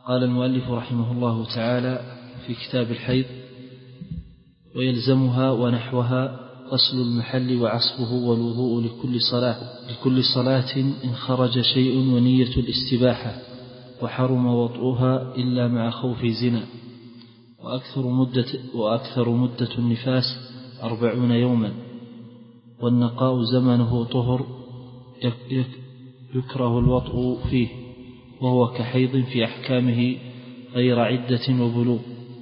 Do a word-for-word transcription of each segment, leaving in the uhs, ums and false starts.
قال المؤلف رحمه الله تعالى في كتاب الحيض: ويلزمها ونحوها غسل المحل وعصبه والوضوء لكل صلاة لكل صلاة إن خرج شيء ونية الاستباحة، وحرم وطئها إلا مع خوف زنا. وأكثر مدة, وأكثر مدة النفاس أربعون يوما، والنقاء زمنه طهر يكره الوطء فيه، وهو كحيض في أحكامه غير عدة وبلوغ.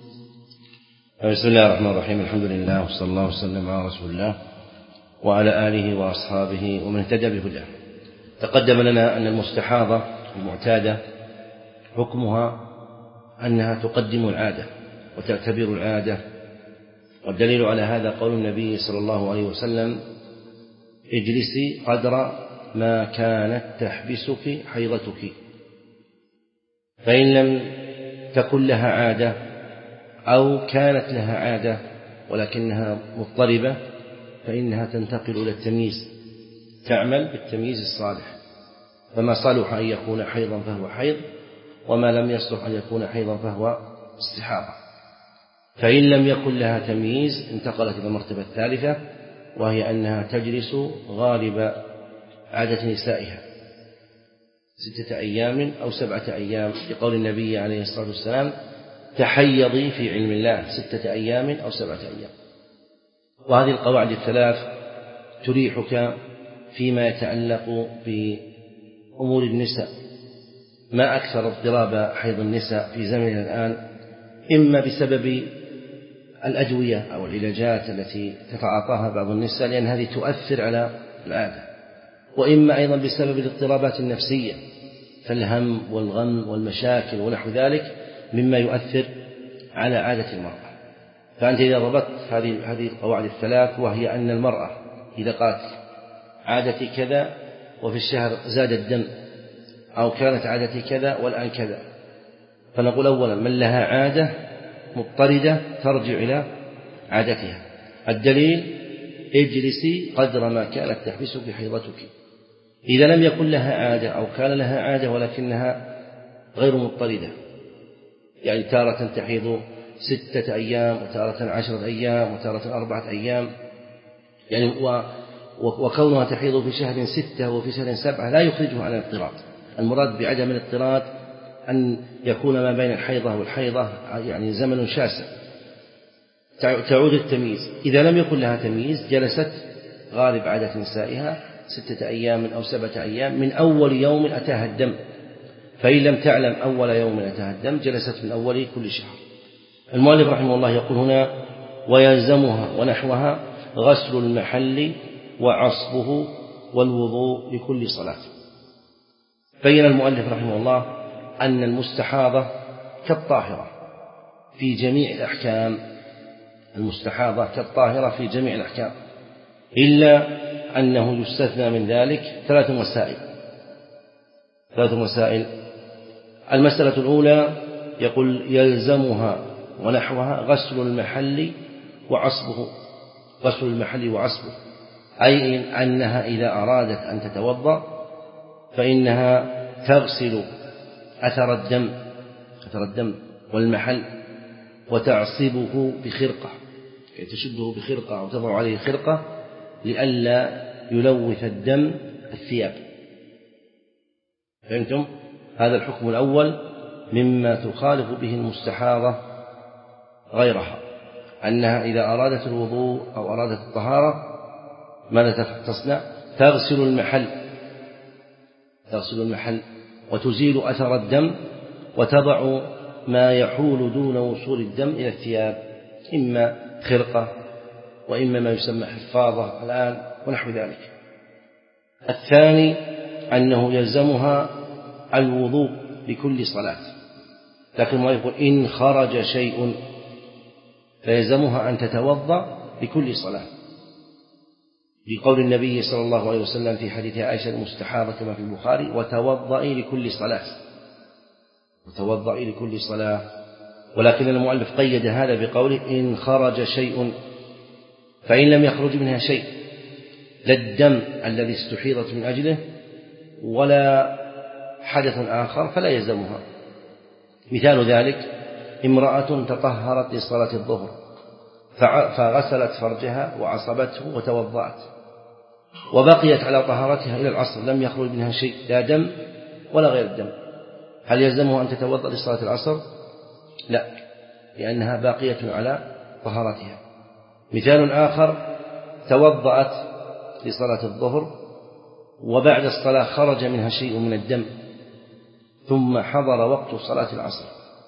بسم الله الرحمن الرحيم. الحمد لله وصلى الله وسلم على رسول الله وعلى آله وأصحابه ومن اهتدى بهداه. تقدم لنا أن المستحاضة المعتادة حكمها أنها تقدم العادة وتعتبر العادة، والدليل على هذا قول النبي صلى الله عليه وسلم: اجلسي قدر ما كانت تحبسك حيضتك، فإن لم تكن لها عادة أو كانت لها عادة ولكنها مضطربة فإنها تنتقل إلى التمييز، تعمل بالتمييز الصالح، فما صلح أن يكون حيضا فهو حيض، وما لم يصلح أن يكون حيضا فهو استحاضة. فإن لم يكن لها تمييز انتقلت إلى المرتبة الثالثة، وهي أنها تجلس غالب عادة نسائها ستة أيام أو سبعة أيام، لقول النبي عليه الصلاة والسلام: تحيضي في علم الله ستة أيام أو سبعة أيام. وهذه القواعد الثلاث تريحك فيما يتعلق بأمور النساء. ما أكثر اضطراب حيض النساء في زمننا الآن، إما بسبب الأدوية أو العلاجات التي تتعاطاها بعض النساء لأن هذه تؤثر على العادة، وإما أيضا بسبب الاضطرابات النفسية، فالهم والغم والمشاكل ونحو ذلك مما يؤثر على عادة المرأة. فأنت إذا ضبطت هذه هذه القواعد الثلاث، وهي أن المرأة إذا قالت عادتي كذا وفي الشهر زاد الدم، أو كانت عادتي كذا والآن كذا، فنقول أولا: من لها عادة مضطردة ترجع إلى عادتها. الدليل: اجلسي قدر ما كانت تحبسك حيضتك. إذا لم يكن لها عادة أو كان لها عادة ولكنها غير مضطردة، يعني تارة تحيض ستة أيام وتارة عشرة أيام وتارة أربعة أيام، يعني وكونها تحيض في شهر ستة وفي شهر سبعة لا يخرجها عن الاضطراد. المراد بعدم الاضطراد أن يكون ما بين الحيضة والحيضة يعني زمن شاسع، تعود التمييز. إذا لم يكن لها تمييز جلست غالب عادة نسائها ستة أيام أو سبعة أيام من أول يوم أتاها الدم، فإن لم تعلم أول يوم أتاها الدم جلست من أول كل شهر. المؤلف رحمه الله يقول هنا: ويلزمها ونحوها غسل المحل وعصبه والوضوء لكل صلاة. بين المؤلف رحمه الله أن المستحاضة كالطاهرة في جميع الأحكام، المستحاضة كالطاهرة في جميع الأحكام، إلا أنه يستثنى من ذلك ثلاث مسائل ثلاث مسائل المسألة الأولى يقول: يلزمها ونحوها غسل المحل وعصبه. غسل المحل وعصبه أي أنها إذا أرادت أن تتوضأ فإنها تغسل أثر الدم أثر الدم والمحل، وتعصبه بخرقة، تشده بخرقة أو تضع عليه خرقة لئلا يلوث الدم الثياب. فهمتم؟ هذا الحكم الأول مما تخالف به المستحاضة غيرها، أنها إذا أرادت الوضوء أو أرادت الطهارة ماذا تصنع؟ تغسل المحل تغسل المحل وتزيل أثر الدم، وتضع ما يحول دون وصول الدم إلى الثياب، إما خرقة وإما ما يسمى حفاظة الآن ونحو ذلك. الثاني أنه يلزمها الوضوء لكل صلاة، لكن ما يقول إن خرج شيء فيلزمها أن تتوضأ لكل صلاة، بقول النبي صلى الله عليه وسلم في حديث عائشة المستحاضة كما في البخاري: وتوضئي لكل صلاة وتوضئي لكل صلاة. ولكن المؤلف قيد هذا بقوله: إن خرج شيء، فإن لم يخرج منها شيء، لا الدم الذي استحيضت من أجله ولا حدث آخر فلا يلزمها، مثال ذلك امرأة تطهرت لصلاة الظهر فغسلت فرجها وعصبته وتوضأت وبقيت على طهارتها إلى العصر لم يخرج منها شيء لا دم ولا غير الدم، هل يلزمها أن تتوضأ لصلاة العصر؟ لا، لأنها باقية على طهارتها. مثال آخر توضأت لصلاة الظهر وبعد الصلاة خرج منها شيء من الدم ثم حضر وقت صلاة العصر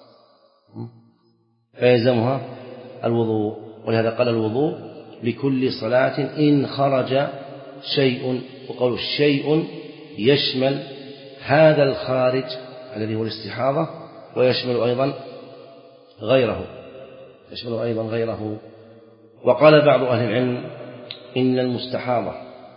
فيلزمها الوضوء، ولهذا قال الوضوء لكل صلاة إن خرج شيء، وقول الشيء يشمل هذا الخارج الذي هو الاستحاضة ويشمل أيضا غيره يشمل أيضا غيره. وقال بعض أهل العلم إن المستحاضة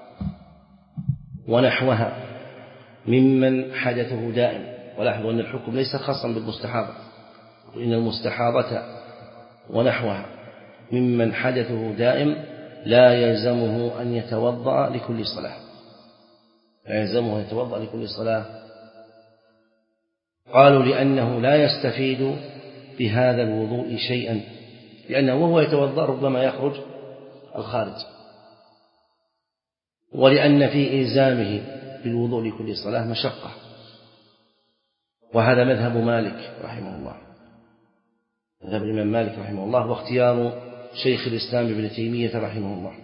ونحوها ممن حدثه دائم، ولاحظوا أن الحكم ليس خاصا بالمستحاضة، إن المستحاضة ونحوها ممن حدثه دائم لا يلزمه أن يتوضأ لكل صلاة لا يلزمه أن يتوضأ لكل صلاة قالوا لأنه لا يستفيد بهذا الوضوء شيئا، لأنه وهو يتوضأ ربما يخرج الخارج، ولأن في إلزامه بالوضوء لكل صلاة مشقة، وهذا مذهب مالك رحمه الله مذهب الإمام مالك رحمه الله واختيار شيخ الإسلام ابن تيمية رحمه الله.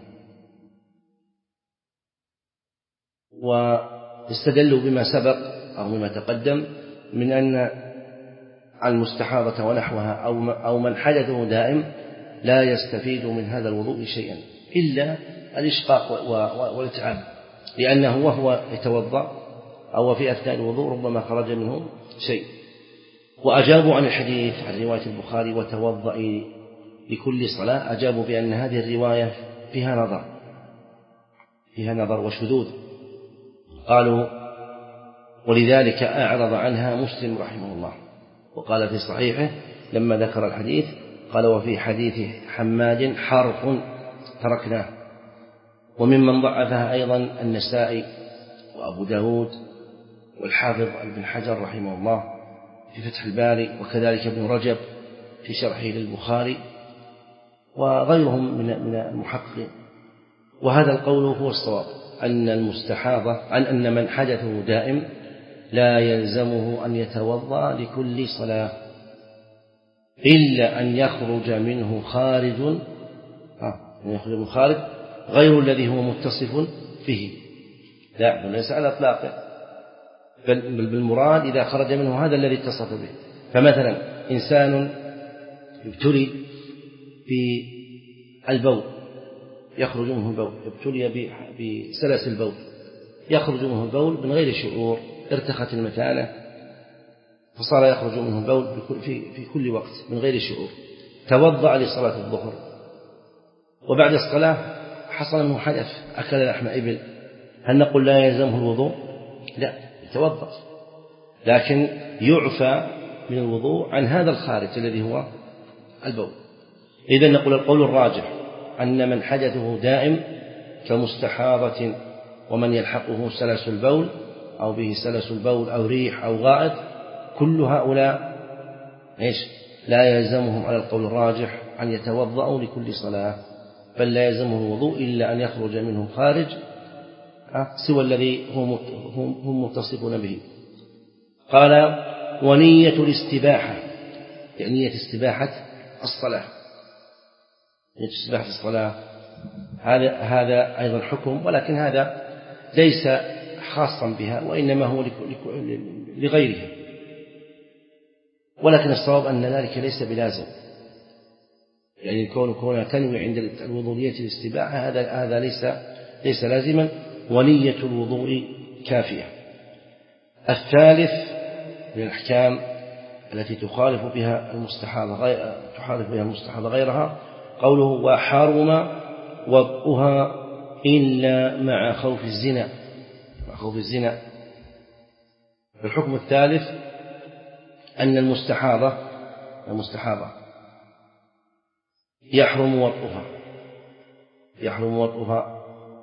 واستدلوا بما سبق أو بما تقدم من أن المستحاضة ونحوها أو من حدثه دائم لا يستفيد من هذا الوضوء شيئا إلا الإشقاق والإتعاب، لأنه وهو يتوضأ أو في أثناء الوضوء ربما خرج منه شيء. وأجابوا عن الحديث عن رواية البخاري وتوضأ لكل صلاة، أجابوا بأن هذه الرواية فيها نظر فيها نظر وشذوذ، قالوا ولذلك أعرض عنها مسلم رحمه الله، وقال في صحيحه لما ذكر الحديث قال وفي حديث حماد حرف تركناه. وممن ضعفها أيضا النسائي وأبو داود والحافظ ابن حجر رحمه الله في فتح الباري، وكذلك ابن رجب في شرحه للبخاري وغيرهم من المحققين. وهذا القول هو الصواب، أن المستحاضة عن أن من حدثه دائم لا يلزمه أن يتوضأ لكل صلاة إلا أن يخرج منه خارج أن يخرج منه خارج غير الذي هو متصف به، لا ليس على إطلاقه، بل بالمراد إذا خرج منه هذا الذي اتصف به. فمثلا إنسان ابتلي بالبول يخرج منه البول، ابتلي بسلس البول يخرج منه البول من غير شعور، ارتخت المثانة فصار يخرج منه البول في كل وقت من غير شعور، توضأ لصلاة الظهر وبعد الصلاة حصل منه حدث أكل لحم إبل، هل نقول لا يلزمه الوضوء؟ لا، يتوضأ، لكن يعفى من الوضوء عن هذا الخارج الذي هو البول. إذن نقول القول الراجح أن من حدثه دائم كمستحاضة ومن يلحقه سلس البول أو به سلس البول أو ريح أو غائط، كل هؤلاء إيش لا يلزمهم على القول الراجح أن يتوضأوا لكل صلاة، بل لا يلزمهم الوضوء إلا أن يخرج منهم خارج سوى الذي هم متصفون به. قال ونية الاستباحة، يعني نية استباحة الصلاة، نية استباحة الصلاة هذا هذا أيضا حكم، ولكن هذا ليس خاصا بها وإنما هو لغيرها، ولكن الصواب أن ذلك ليس بلازم، يعني كون كونها تنوي عند الوضوء نية الاستباحة هذا هذا ليس ليس لازما، ونية الوضوء كافية. الثالث من الأحكام التي تخالف بها المستحاضة غير تخالف بها المستحاضة غيرها قوله وحرم وضعها إلا مع خوف الزنا، مع خوف الزنا. الحكم الثالث أن المستحاضة المستحاضة يحرم وضعها يحرم وضعها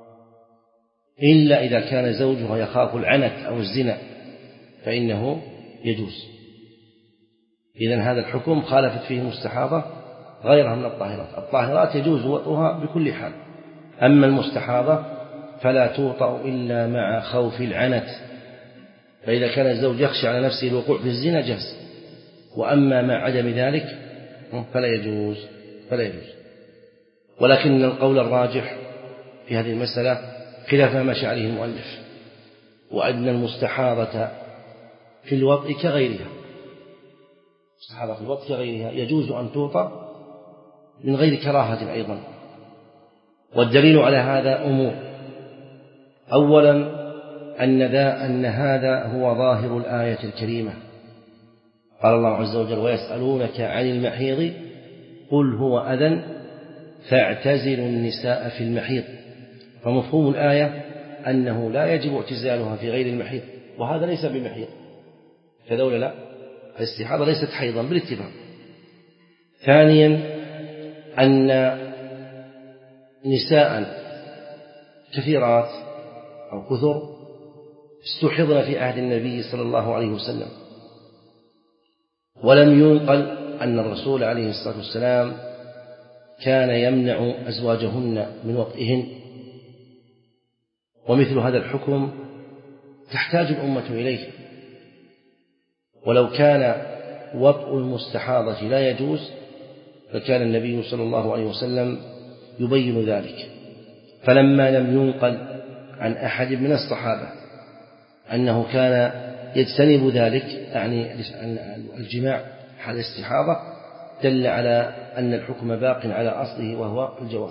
إلا إذا كان زوجها يخاف العنت أو الزنا فإنه يجوز، إذن هذا الحكم خالفت فيه المستحاضة غيرها من الطاهرات. الطاهرات يجوز وطئها بكل حال، أما المستحاضة فلا توطأ إلا مع خوف العنت، فإذا كان الزوج يخشى على نفسه الوقوع في الزنا جاز، وأما مع عدم ذلك فلا يجوز فلا يجوز ولكن القول الراجح في هذه المسألة خلاف ما مشى عليه المؤلف، وأن المستحاضة في الوطء كغيرها، المستحاضة في الوطء كغيرها يجوز أن توطأ من غير كراهة أيضا. والدليل على هذا أمور: أولا أن, ذا أن هذا هو ظاهر الآية الكريمة، قال الله عز وجل: ويسألونك عن المحيض قل هو أذى فاعتزلوا النساء في المحيض. فمفهوم الآية أنه لا يجب اعتزالها في غير المحيض، وهذا ليس بمحيض، كذا ولا لا؟ الاستحاضة ليست حيضا بالاتفاق. ثانيا أن نساء كثيرات أو كثر استحضن في عهد النبي صلى الله عليه وسلم، ولم ينقل أن الرسول عليه الصلاة والسلام كان يمنع أزواجهن من وطئهن. ومثل هذا الحكم تحتاج الأمة إليه، ولو كان وطء المستحاضة لا يجوز فكان النبي صلى الله عليه وسلم يبين ذلك. فلما لم ينقل عن أحد من الصحابة أنه كان يجتنب ذلك، يعني الجماع حال الاستحاضة، دل على أن الحكم باق على أصله وهو الجواز.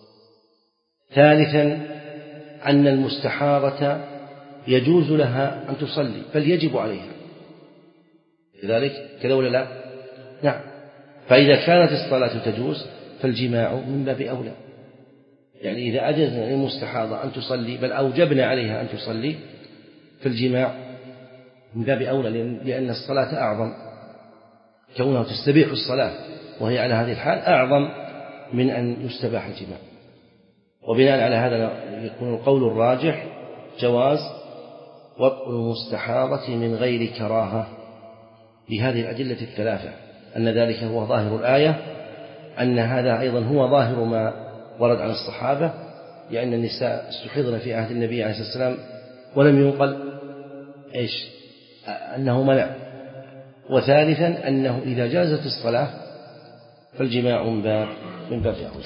ثالثا أن المستحاضة يجوز لها أن تصلي بل يجب عليها، لذلك كذا ولا لا؟ نعم. فإذا كانت الصلاة تجوز فالجماع من باب أولى، يعني إذا أجزنا للمستحاضة أن تصلي بل أوجبنا عليها أن تصلي فالجماع من باب أولى، لأن الصلاة أعظم، كونها تستبيح الصلاة وهي على هذه الحال أعظم من أن يستباح الجماع. وبناء على هذا يكون القول الراجح جواز وطء المستحاضة من غير كراهة بهذه الأدلة الثلاثة: أن ذلك هو ظاهر الآية، أن هذا أيضا هو ظاهر ما ورد عن الصحابة، لأن النساء استحضن في عهد النبي عليه الصلاة والسلام ولم ينقل إيش أنه منع. وثالثا أنه إذا جازت الصلاة فالجماع من باب من باب أولى.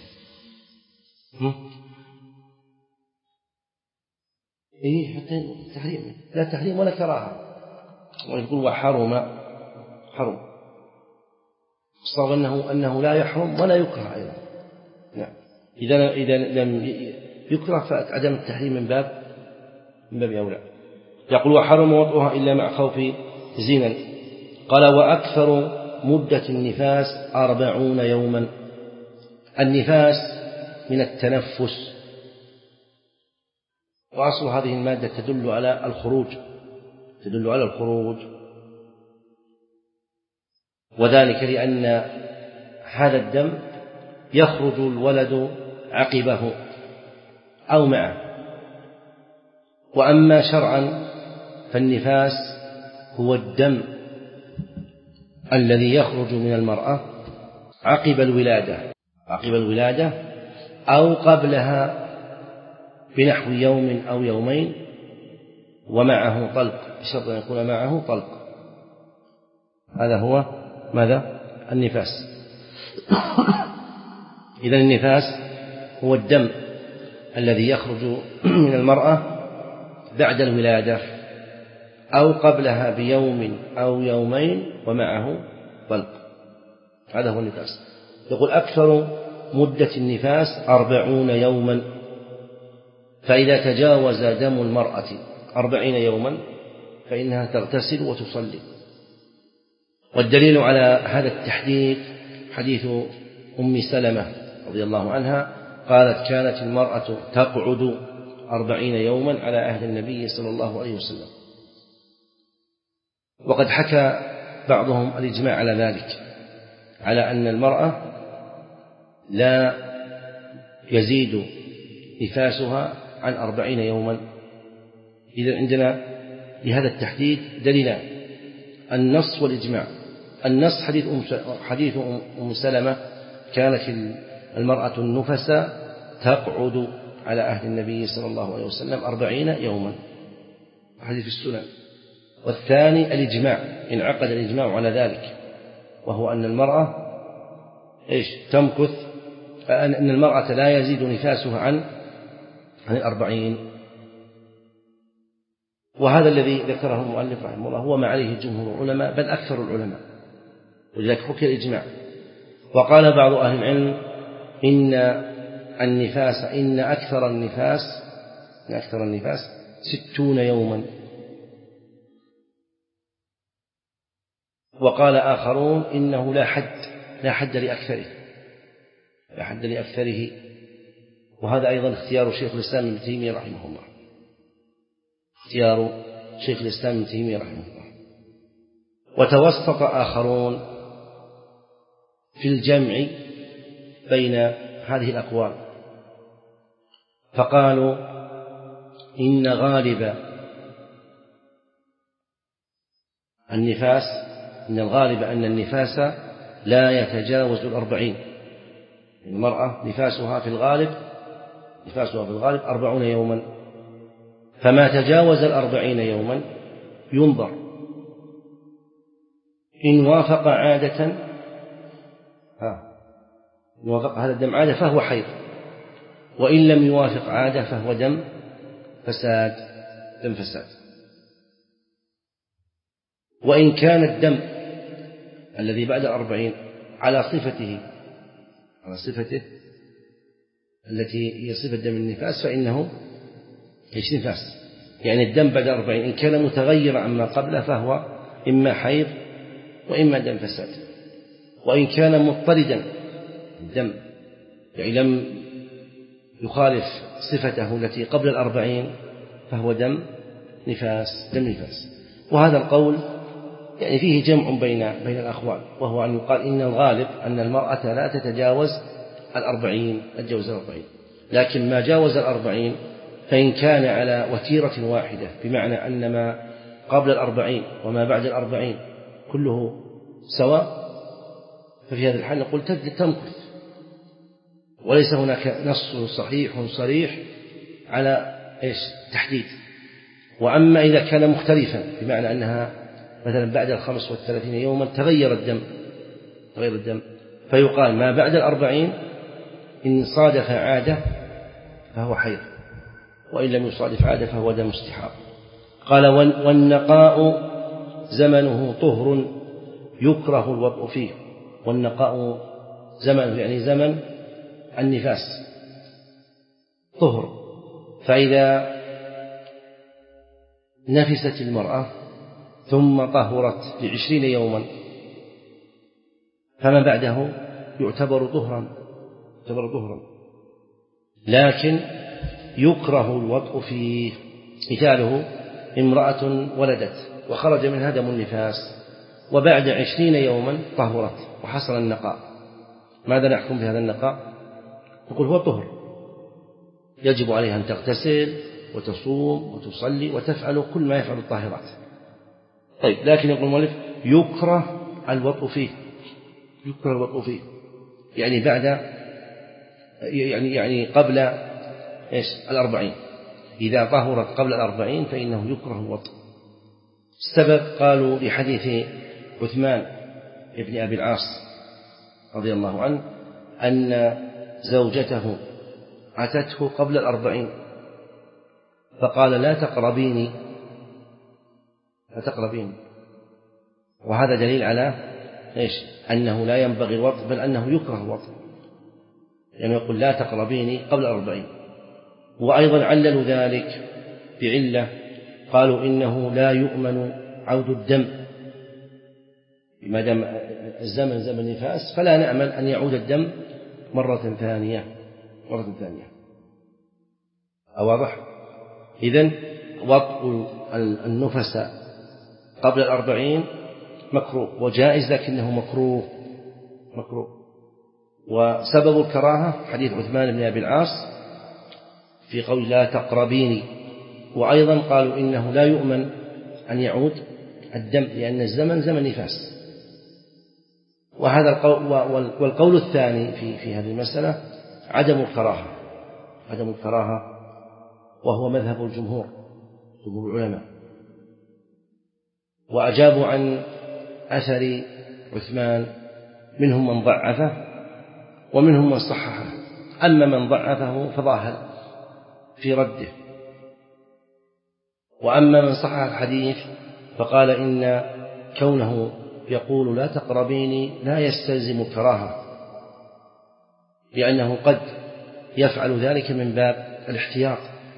إيه حتى تحريم، لا تحريم ولا كراهة، ويقول وحرم حرم، صار أنه أنه لا يحرم ولا يكره أيضا. نعم. إذا إذا لم يكره فعدم التحريم من باب من باب أولى. يقول وحرم وطئها إلا مع خوف زنا. قال وأكثر مدة النفاس أربعون يوما. النفاس من التنفس، وأصل هذه المادة تدل على الخروج تدل على الخروج وذلك لأن هذا الدم يخرج الولد عقبه أو معه. وأما شرعا فالنفاس هو الدم الذي يخرج من المرأة عقب الولادة عقب الولادة أو قبلها بنحو يوم أو يومين ومعه طلق، بشرط أن يكون معه طلق. هذا هو ماذا؟ النفاس. إذن النفاس هو الدم الذي يخرج من المرأة بعد الولادة أو قبلها بيوم أو يومين ومعه طلق، هذا هو النفاس. يقول أكثر مدة النفاس أربعون يوما، فإذا تجاوز دم المرأة أربعين يوما فإنها تغتسل وتصلي. والدليل على هذا التحديد حديث أم سلمة رضي الله عنها قالت كانت المرأة تقعد أربعين يوما على عهد النبي صلى الله عليه وسلم. وقد حكى بعضهم الإجماع على ذلك، على أن المرأة لا يزيد نفاسها عن أربعين يوما. إذن عندنا لهذا التحديد دليلان: النص والإجماع. النص حديث أم حديث أم سلمة كانت المرأة النفساء تقعد على عهد النبي صلى الله عليه وسلم أربعين يوما، حديث السنن. والثاني الإجماع، انعقد الإجماع على ذلك، وهو أن المرأة إيش تمكث، أن المرأة لا يزيد نفاسها عن عن الأربعين. وهذا الذي ذكره المؤلف رحمه الله هو ما عليه جمهور العلماء بل أكثر العلماء، ولذلك حكي الإجماع. وقال بعض أهل العلم إن النفاس إن أكثر النفاس إن أكثر النفاس ستون يوما. وقال آخرون إنه لا حد لا حد لأكثره لا حد لأكثره وهذا أيضا اختيار شيخ الإسلام ابن تيمية رحمه الله اختيار شيخ الإسلام ابن تيمية رحمه الله. وتوسط آخرون في الجمع بين هذه الأقوال، فقالوا إن غالب النفاس إن الغالب أن النفاس لا يتجاوز الأربعين. المرأة نفاسها في الغالب نفاسها في الغالب أربعون يوما، فما تجاوز الأربعين يوما ينظر إن وافق عادة ها إن وافق هذا الدم عادة فهو حيض، وإن لم يوافق عادة فهو دم فساد دم فساد. وإن كان الدم الذي بعد الأربعين على صفته على صفته التي هي صفة دم النفاس فإنه إيش نفاس، يعني الدم بعد الأربعين إن كان متغيرا عما قبله فهو إما حيض وإما دم فساد. وإن كان مضطردا الدم يعني لم يخالف صفته التي قبل الأربعين فهو دم نفاس دم نفاس. وهذا القول يعني فيه جمع بين بين الأقوال، وهو أن يقال إن الغالب أن المرأة لا تتجاوز الأربعين تتجاوز الأربعين، لكن ما جاوز الأربعين فإن كان على وتيرة واحدة بمعنى أن ما قبل الأربعين وما بعد الأربعين كله سواء، ففي هذا الحال نقول تمكث، وليس هناك نص صحيح صريح على إيش تحديد. وأما إذا كان مختلفا بمعنى أنها مثلا بعد الخمس والثلاثين يوما تغير الدم تغير الدم فيقال ما بعد الأربعين إن صادف عادة فهو حيض، وإن لم يصادف عادة فهو دم استحاضة. قال والنقاء زمنه طهر يكره الوطء فيه. والنقاء زمن يعني زمن النفاس طهر، فإذا نفست المرأة ثم طهرت لعشرين يوما فما بعده يعتبر طهرا يعتبر طهرا لكن يكره الوطء فيه. مثاله امرأة ولدت وخرج منها دم النفاس وبعد عشرين يوما طهرت وحصل النقاء، ماذا نحكم بهذا النقاء؟ نقول هو طهر، يجب عليها أن تغتسل وتصوم وتصلي وتفعل كل ما يفعل الطاهرات. طيب لكن يقول المؤلف يكره الوطء فيه يكره الوطء فيه يعني بعد يعني يعني قبل ايش الأربعين. إذا طهرت قبل الأربعين فإنه يكره الوطء. السبب قالوا لحديث عثمان ابن أبي العاص رضي الله عنه أن زوجته أتته قبل الأربعين فقال لا تقربيني لا تقربيني وهذا دليل على إيش أنه لا ينبغي الوطء بل أنه يكره الوطء، يعني يقول لا تقربيني قبل الأربعين. وأيضا عللوا ذلك بعلة قالوا إنه لا يؤمن عود الدم، ما دام الزمن زمن النفاس فلا نأمن أن يعود الدم مرة ثانية مرة ثانية. أواضح؟ إذن وطء النفس قبل الأربعين مكروه وجائز لكنه مكروه مكروه وسبب الكراهة حديث عثمان بن أبي العاص في قول لا تقربيني. وأيضا قالوا إنه لا يؤمن أن يعود الدم لأن الزمن زمن نفاس وهذا القول والقول الثاني في في هذه المسألة عدم الكراهة عدم الكراهة وهو مذهب الجمهور جمهور العلماء. وأجابوا عن أثر عثمان منهم من ضعفه ومنهم من صححه. أما من ضعفه فظاهر في رده، وأما من صحح الحديث فقال إن كونه يقول لا تقربيني لا يستلزم الكراهة، لأنه قد يفعل ذلك من باب الاحتياط،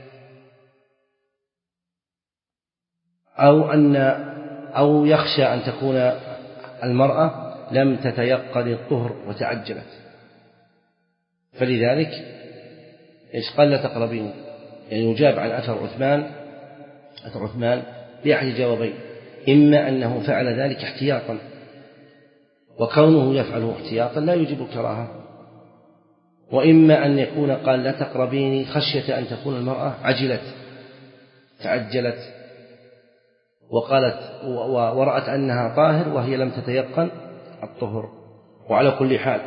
أو أن أو يخشى أن تكون المرأة لم تتيقن الطهر وتعجلت، فلذلك إيش قال لا تقربين. يعني يجاب عن أثر عثمان أثر عثمان بأحد جوابين: إما أنه فعل ذلك احتياطا، وكونه يفعله احتياطا لا يجب الكراهة، وإما أن يكون قال لا تقربيني خشية أن تكون المرأة عجلت تعجلت وقالت ورأت أنها طاهر وهي لم تتيقن الطهر. وعلى كل حال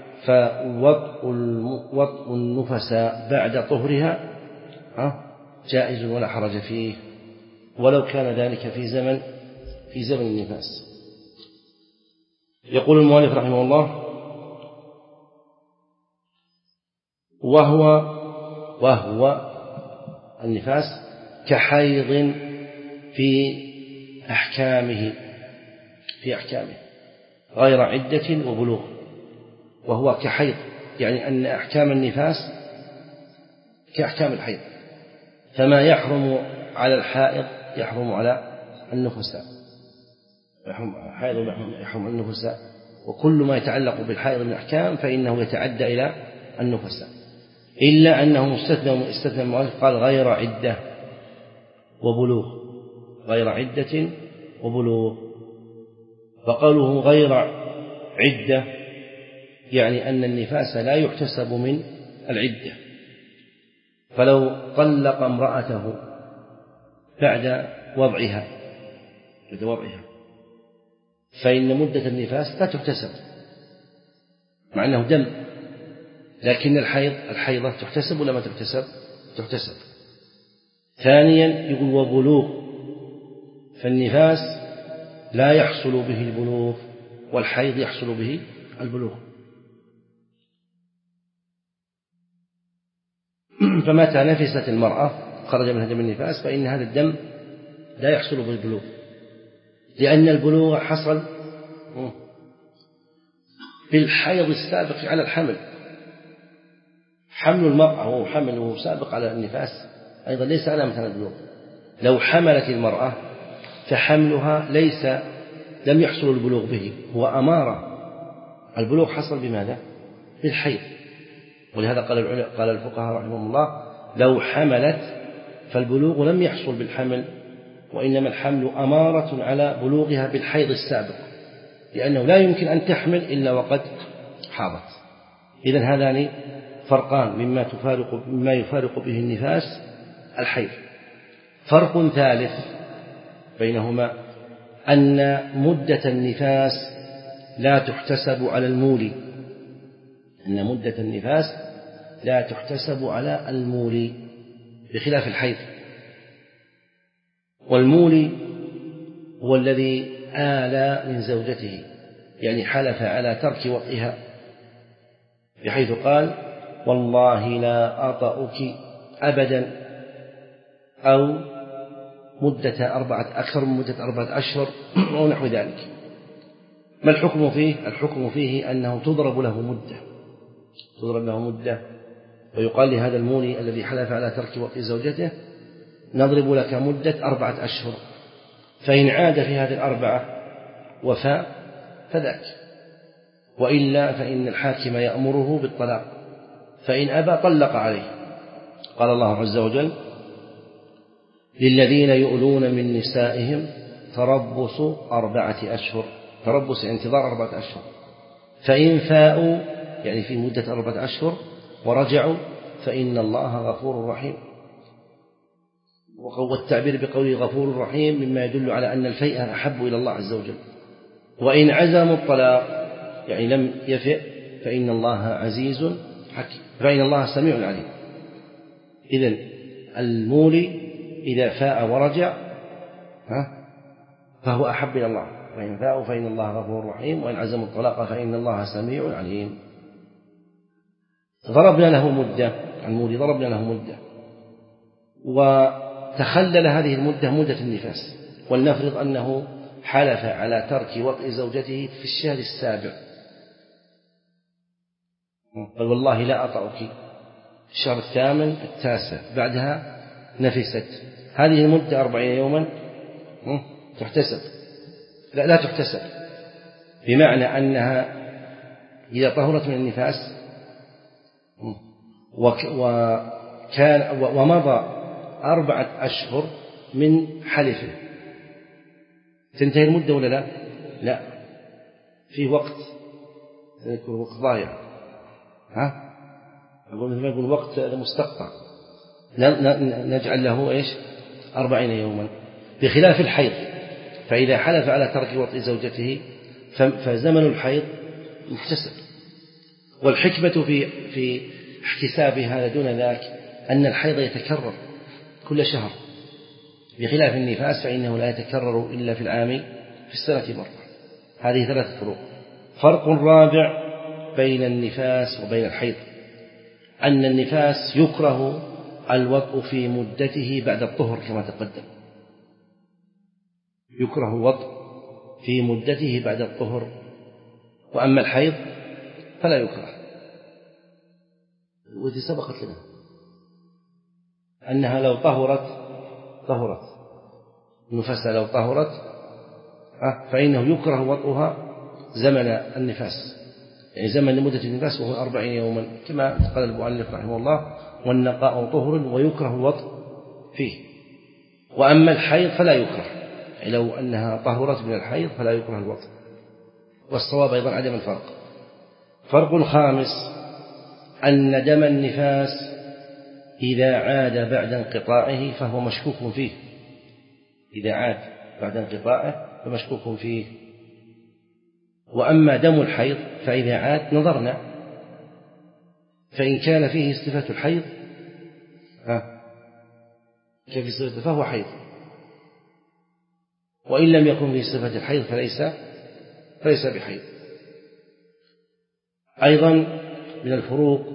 فوطء النفساء بعد طهرها جائز ولا حرج فيه، ولو كان ذلك في زمن في زمن النفاس. يقول المؤلف رحمه الله: وهو وهو النفاس كحيض في أحكامه في أحكامه غير عدة وبلوغ. وهو كحيض يعني أن أحكام النفاس كأحكام الحيض، فما يحرم على الحائض يحرم على النفساء، يحرم الحائض يحرم النفساء، وكل ما يتعلق بالحائض من أحكام فإنه يتعدى إلى النفساء، إلا أنه مستثنى استثنى المؤلف قال غير عدة وبلوغ، غير عدة وبلوغ. فقوله غير عدة يعني أن النفاس لا يحتسب من العدة، فلو طلق امرأته بعد وضعها بعد وضعها فإن مدة النفاس لا تحتسب مع أنه دم، لكن الحيض الحيضة تحتسب ولا ما تحتسب؟ تحتسب. ثانيا يقول وبلوغ، فالنفاس لا يحصل به البلوغ والحيض يحصل به البلوغ. فمتى نفست المرأة خرج منها دم النفاس فإن هذا الدم لا يحصل به البلوغ، لأن البلوغ حصل بالحيض السابق على الحمل. حمل المرأة وهو حمل سابق على النفاس أيضا ليس علامة على البلوغ. لو حملت المرأة فحملها ليس لم يحصل البلوغ به، هو أمارة. البلوغ حصل بماذا؟ بالحيض. ولهذا قال قال الفقهاء رحمهم الله لو حملت فالبلوغ لم يحصل بالحمل، وإنما الحمل أمارة على بلوغها بالحيض السابق، لأنه لا يمكن أن تحمل إلا وقد حاضت. إذن هذان فرقان مما تفارق مما يفارق به النفاس الحيض. فرق ثالث بينهما أن مدة النفاس لا تحتسب على المولي، أن مدة النفاس لا تحتسب على المولي بخلاف الحيض. والمولي هو الذي آلى من زوجته، يعني حلف على ترك وطئها، بحيث قال والله لا أطأك أبدا، أو مدة أربعة أكثر من مدة أربعة أشهر أو نحو ذلك. ما الحكم فيه؟ الحكم فيه أنه تضرب له مدة تضرب له مدة ويقال لهذا المولي الذي حلف على ترك وطئ زوجته نضرب لك مدة أربعة أشهر، فإن عاد في هذه الأربعة وفاء فذاك، وإلا فإن الحاكم يأمره بالطلاق، فإن أبى طلق عليه. قال الله عز وجل للذين يؤلون من نسائهم تربص أربعة أشهر، تربص انتظار أربعة أشهر، فإن فاءوا يعني في مدة أربعة أشهر ورجعوا فإن الله غفور رحيم. والتعبير بقوله غفور رحيم مما يدل على أن الفيء أحب إلى الله عز وجل. وإن عزموا الطلاق يعني لم يفئ فإن الله عزيز حكيم، فإن الله سميع عليم. إذن المولي إذا فاء ورجع فهو أحب إلى الله، وإن فاء فإن الله غفور رحيم، وإن عزم الطلاق فإن الله سميع عليم. ضربنا له مدة، المولي ضربنا له مدة، وتخلل هذه المدة مدة النفاس، ولنفرض أنه حلف على ترك وطئ زوجته في الشهر السابع، قال والله لا أطأك في الشهر الثامن التاسع، بعدها نفست، هذه المدة أربعين يوما تحتسب؟ لا لا تحتسب، بمعنى أنها إذا طهرت من النفاس وكان ومضى أربعة أشهر من حلفه تنتهي المدة ولا لا؟ لا، في وقت يكون وقت ضايع، ها؟ أقول مثل ما يقول وقت مستقطع، نجعل له إيش؟ أربعين يوما، بخلاف الحيض، فإذا حلف على ترك وطئ زوجته فزمن الحيض محتسب. والحكمة في في احتساب هذا دون ذاك أن الحيض يتكرر كل شهر، بخلاف النفاس فإنه لا يتكرر إلا في العام في السنة مرة. هذه ثلاثة فروق. فرق رابع بين النفاس وبين الحيض، أن النفاس يكره الوطء في مدته بعد الطهر كما تقدم، يكره الوطء في مدته بعد الطهر، وأما الحيض فلا يكره. وذي سبقت لنا أنها لو طهرت طهرت النفاس لو طهرت فإنه يكره وطئها زمن النفاس، يعني زمن مدة النفاس وهو أربعين يوما، كما قال المؤلف رحمه الله: والنقاء طهر ويكره الوطء فيه. وأما الحيض فلا يكره، يعني لو أنها طهرت من الحيض فلا يكره الوطء. والصواب أيضا عدم الفرق. فرق خامس أن دم النفاس إذا عاد بعد انقطاعه فهو مشكوك فيه، إذا عاد بعد انقطاعه فمشكوك فيه. وأما دم الحيض فإذا عاد نظرنا، فإن كان فيه صفة الحيض كيف صفته فهو حيض، وإن لم يكن فيه صفة الحيض فليس فليس بحيض. أيضا من الفروق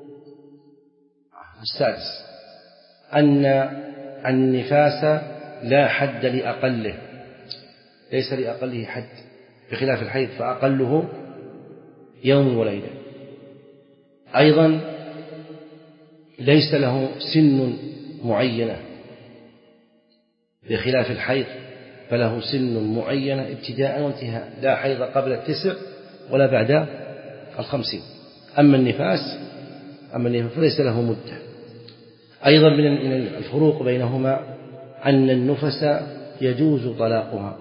السادس أن النفاس لا حد لأقله، ليس لأقله حد، بخلاف الحيض فأقله يوم وليلة. أيضا ليس له سن معينة، بخلاف الحيض فله سن معينة ابتداء وانتهاء، لا حيض قبل التسع ولا بعد الخمسين. أما النفاس أما النفاس فليس له مدة. أيضا من الفروق بينهما أن النفس يجوز طلاقها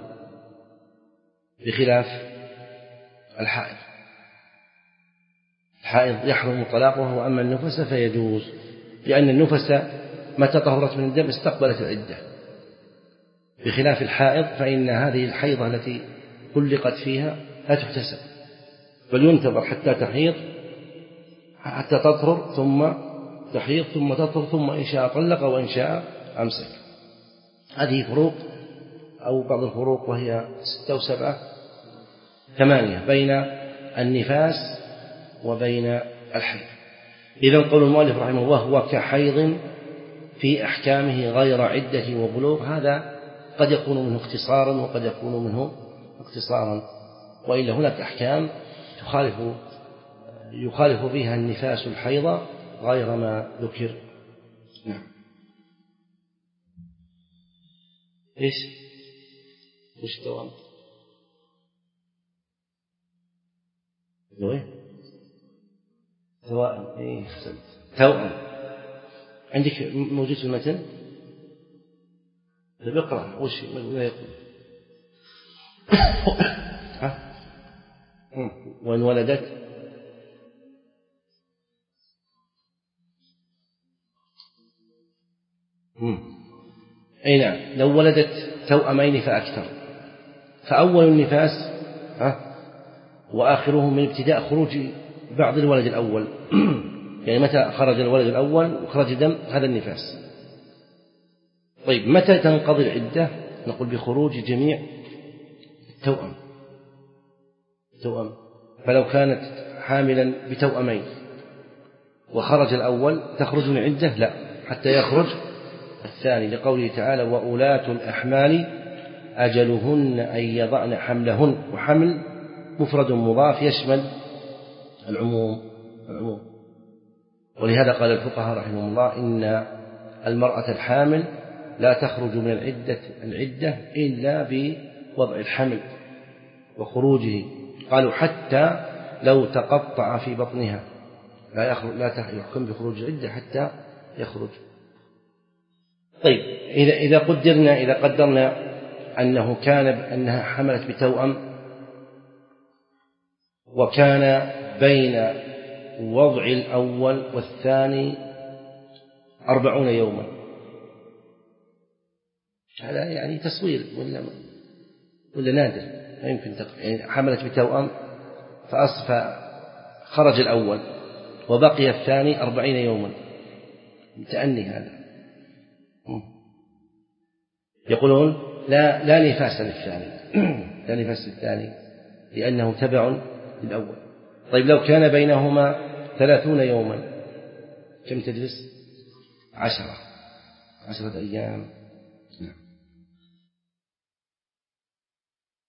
بخلاف الحائض، الحائض يحرم طلاقها، وأما النفس فيجوز، لأن النفس متى طهرت من الدم استقبلت العدة، بخلاف الحائض فإن هذه الحيضة التي طلقت فيها لا تحتسب، بل ينتظر حتى تحيض حتى تطهر ثم تحيض ثم تطهر ثم إن شاء طلق وإن شاء أمسك. هذه فروق أو بعض الفروق، وهي ستة وسبعة ثمانية، بين النفاس وبين الحيض. إذن قول المؤلف رحمه الله: وهو كحيض في أحكامه غير عدة وبلوغ، هذا قد يكون منه اختصارا وقد يكون منه اختصارا، وإلا هناك أحكام تخالف يخالف بها النفاس الحيض غير ما ذكر. نعم. إيش إيش توأم؟ لوين؟ توأم. إيه حسنت. توأم عندك موجود في المتن؟ بقرأ وش ماذا يقول؟ ها؟ وإن ولدت أي نعم، لو ولدت توأمين فأكثر، فأول النفاس وآخره من ابتداء خروج بعض الولد الأول يعني متى خرج الولد الأول وخرج دم هذا النفاس. طيب متى تنقضي العدة؟ نقول بخروج جميع التوأم توأم فلو كانت حاملا بتوأمين وخرج الأول تخرج من العدة؟ لا، حتى يخرج الثاني، لقوله تعالى وأولاة الأحمال أجلهن أن يضعن حملهن، وحمل مفرد مضاف يشمل العموم العموم ولهذا قال الفقهاء رحمهم الله إن المرأة الحامل لا تخرج من العدة العدة إلا بوضع الحمل وخروجه، قالوا حتى لو تقطع في بطنها لا يخرج لا يحكم بخروج العدة حتى يخرج. طيب إذا إذا قدرنا إذا قدرنا أنه كان أنها حملت بتوأم وكان بين وضع الأول والثاني أربعون يوما، هذا يعني تصوير ولا ولا نادر، لا يمكن تقرأ. يعني حملت بتوأم فأصفى خرج الأول وبقي الثاني أربعين يوما، متأني هذا. يقولون لا لا نفاس للثاني لا نفاس للثاني لأنه تبع للأول. طيب لو كان بينهما ثلاثون يوما كم تجلس؟ عشرة عشرة أيام